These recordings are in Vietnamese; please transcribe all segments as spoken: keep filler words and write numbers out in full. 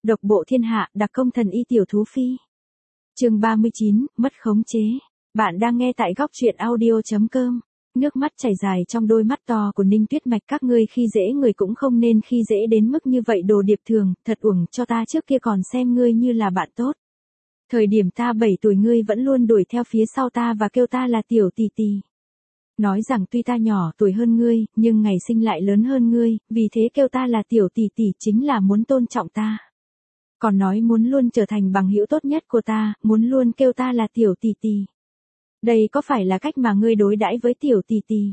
Độc bộ thiên hạ, đặc công thần y tiểu thú phi. Chương ba mươi chín, mất khống chế. Bạn đang nghe tại góc truyện audio chấm com. Nước mắt chảy dài trong đôi mắt to của Ninh Tuyết Mạch, các ngươi khi dễ người cũng không nên khi dễ đến mức như vậy đồ Điệp Thường, thật uổng cho ta trước kia còn xem ngươi như là bạn tốt. Thời điểm ta bảy tuổi ngươi vẫn luôn đuổi theo phía sau ta và kêu ta là tiểu tỷ tỷ. Nói rằng tuy ta nhỏ tuổi hơn ngươi, nhưng ngày sinh lại lớn hơn ngươi, vì thế kêu ta là tiểu tỷ tỷ chính là muốn tôn trọng ta. Còn nói muốn luôn trở thành bằng hữu tốt nhất của ta, muốn luôn kêu ta là tiểu tỷ tỷ. Đây có phải là cách mà ngươi đối đãi với tiểu tỷ tỷ?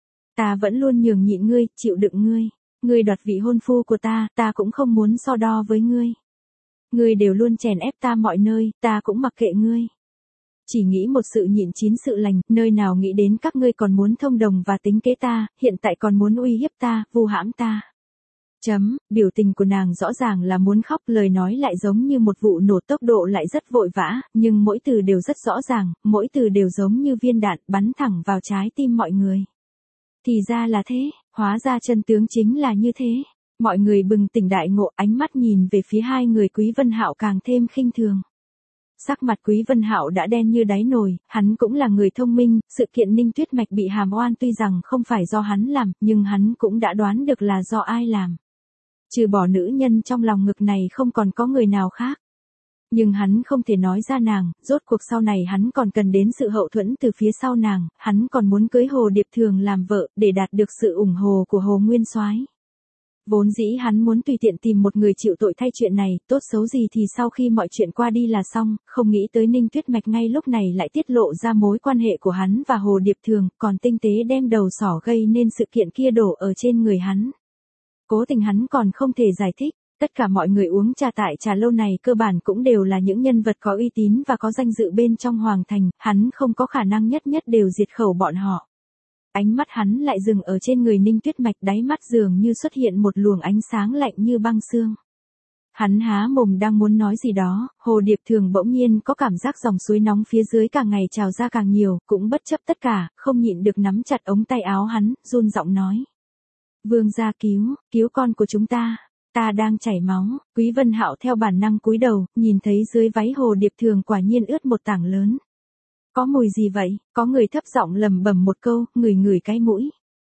Ta vẫn luôn nhường nhịn ngươi, chịu đựng ngươi. Ngươi đoạt vị hôn phu của ta, ta cũng không muốn so đo với ngươi. Ngươi đều luôn chèn ép ta mọi nơi, ta cũng mặc kệ ngươi. Chỉ nghĩ một sự nhịn chín sự lành, nơi nào nghĩ đến các ngươi còn muốn thông đồng và tính kế ta, hiện tại còn muốn uy hiếp ta, vu hãm ta. Chấm, biểu tình của nàng rõ ràng là muốn khóc, lời nói lại giống như một vụ nổ, tốc độ lại rất vội vã, nhưng mỗi từ đều rất rõ ràng, mỗi từ đều giống như viên đạn bắn thẳng vào trái tim mọi người. Thì ra là thế, hóa ra chân tướng chính là như thế. Mọi người bừng tỉnh đại ngộ, ánh mắt nhìn về phía hai người Quý Vân Hạo càng thêm khinh thường. Sắc mặt Quý Vân Hạo đã đen như đáy nồi, hắn cũng là người thông minh, sự kiện Ninh Tuyết Mạch bị hàm oan tuy rằng không phải do hắn làm, nhưng hắn cũng đã đoán được là do ai làm. Trừ bỏ nữ nhân trong lòng ngực này không còn có người nào khác. Nhưng hắn không thể nói ra nàng, rốt cuộc sau này hắn còn cần đến sự hậu thuẫn từ phía sau nàng, hắn còn muốn cưới Hồ Điệp Thường làm vợ, để đạt được sự ủng hộ của Hồ Nguyên Soái. Vốn dĩ hắn muốn tùy tiện tìm một người chịu tội thay chuyện này, tốt xấu gì thì sau khi mọi chuyện qua đi là xong, không nghĩ tới Ninh Tuyết Mạch ngay lúc này lại tiết lộ ra mối quan hệ của hắn và Hồ Điệp Thường, còn tinh tế đem đầu sỏ gây nên sự kiện kia đổ ở trên người hắn. Cố tình hắn còn không thể giải thích, tất cả mọi người uống trà tại trà lâu này cơ bản cũng đều là những nhân vật có uy tín và có danh dự bên trong hoàng thành, hắn không có khả năng nhất nhất đều diệt khẩu bọn họ. Ánh mắt hắn lại dừng ở trên người Ninh Tuyết Mạch, đáy mắt dường như xuất hiện một luồng ánh sáng lạnh như băng xương. Hắn há mồm đang muốn nói gì đó, Hồ Điệp Thường bỗng nhiên có cảm giác dòng suối nóng phía dưới càng ngày trào ra càng nhiều, cũng bất chấp tất cả, không nhịn được nắm chặt ống tay áo hắn, run giọng nói. Vương gia cứu, cứu con của chúng ta, ta đang chảy máu. Quý Vân Hạo theo bản năng cúi đầu, nhìn thấy dưới váy Hồ Điệp Thường quả nhiên ướt một tảng lớn. Có mùi gì vậy? Có người thấp giọng lẩm bẩm một câu, ngửi ngửi cái mũi.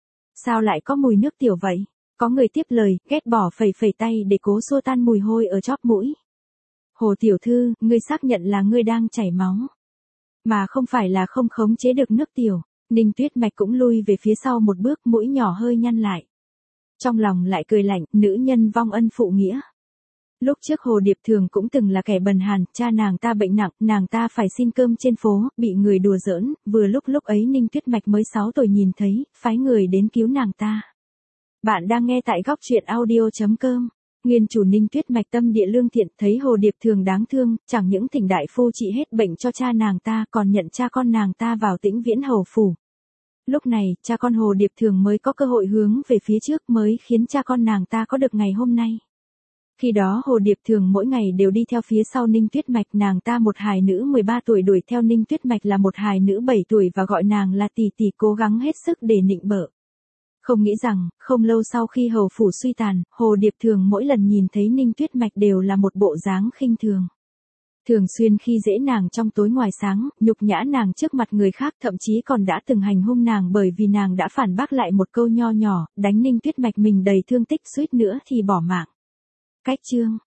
Sao lại có mùi nước tiểu vậy? Có người tiếp lời, ghét bỏ phẩy phẩy tay để cố xua tan mùi hôi ở chóp mũi. Hồ tiểu thư, ngươi xác nhận là ngươi đang chảy máu, mà không phải là không khống chế được nước tiểu. Ninh Tuyết Mạch cũng lui về phía sau một bước, mũi nhỏ hơi nhăn lại. Trong lòng lại cười lạnh, nữ nhân vong ân phụ nghĩa. Lúc trước Hồ Điệp Thường cũng từng là kẻ bần hàn, cha nàng ta bệnh nặng, nàng ta phải xin cơm trên phố, bị người đùa giỡn, vừa lúc lúc ấy Ninh Tuyết Mạch mới sáu tuổi nhìn thấy, phái người đến cứu nàng ta. Bạn đang nghe tại góc truyện audio chấm com. Nguyên chủ Ninh Tuyết Mạch tâm địa lương thiện, thấy Hồ Điệp Thường đáng thương, chẳng những thỉnh đại phu trị hết bệnh cho cha nàng ta, còn nhận cha con nàng ta vào Tĩnh Viễn hầu phủ. Lúc này, cha con Hồ Điệp Thường mới có cơ hội hướng về phía trước, mới khiến cha con nàng ta có được ngày hôm nay. Khi đó Hồ Điệp Thường mỗi ngày đều đi theo phía sau Ninh Tuyết Mạch, nàng ta một hài nữ mười ba tuổi đuổi theo Ninh Tuyết Mạch là một hài nữ bảy tuổi và gọi nàng là tỷ tỷ, cố gắng hết sức để nịnh bợ. Không nghĩ rằng, không lâu sau khi hầu phủ suy tàn, Hồ Điệp Thường mỗi lần nhìn thấy Ninh Tuyết Mạch đều là một bộ dáng khinh thường. Thường xuyên khi dễ nàng trong tối ngoài sáng, nhục nhã nàng trước mặt người khác, thậm chí còn đã từng hành hung nàng bởi vì nàng đã phản bác lại một câu nho nhỏ, đánh Ninh Tuyết Mạch mình đầy thương tích suýt nữa thì bỏ mạng. Cách chương,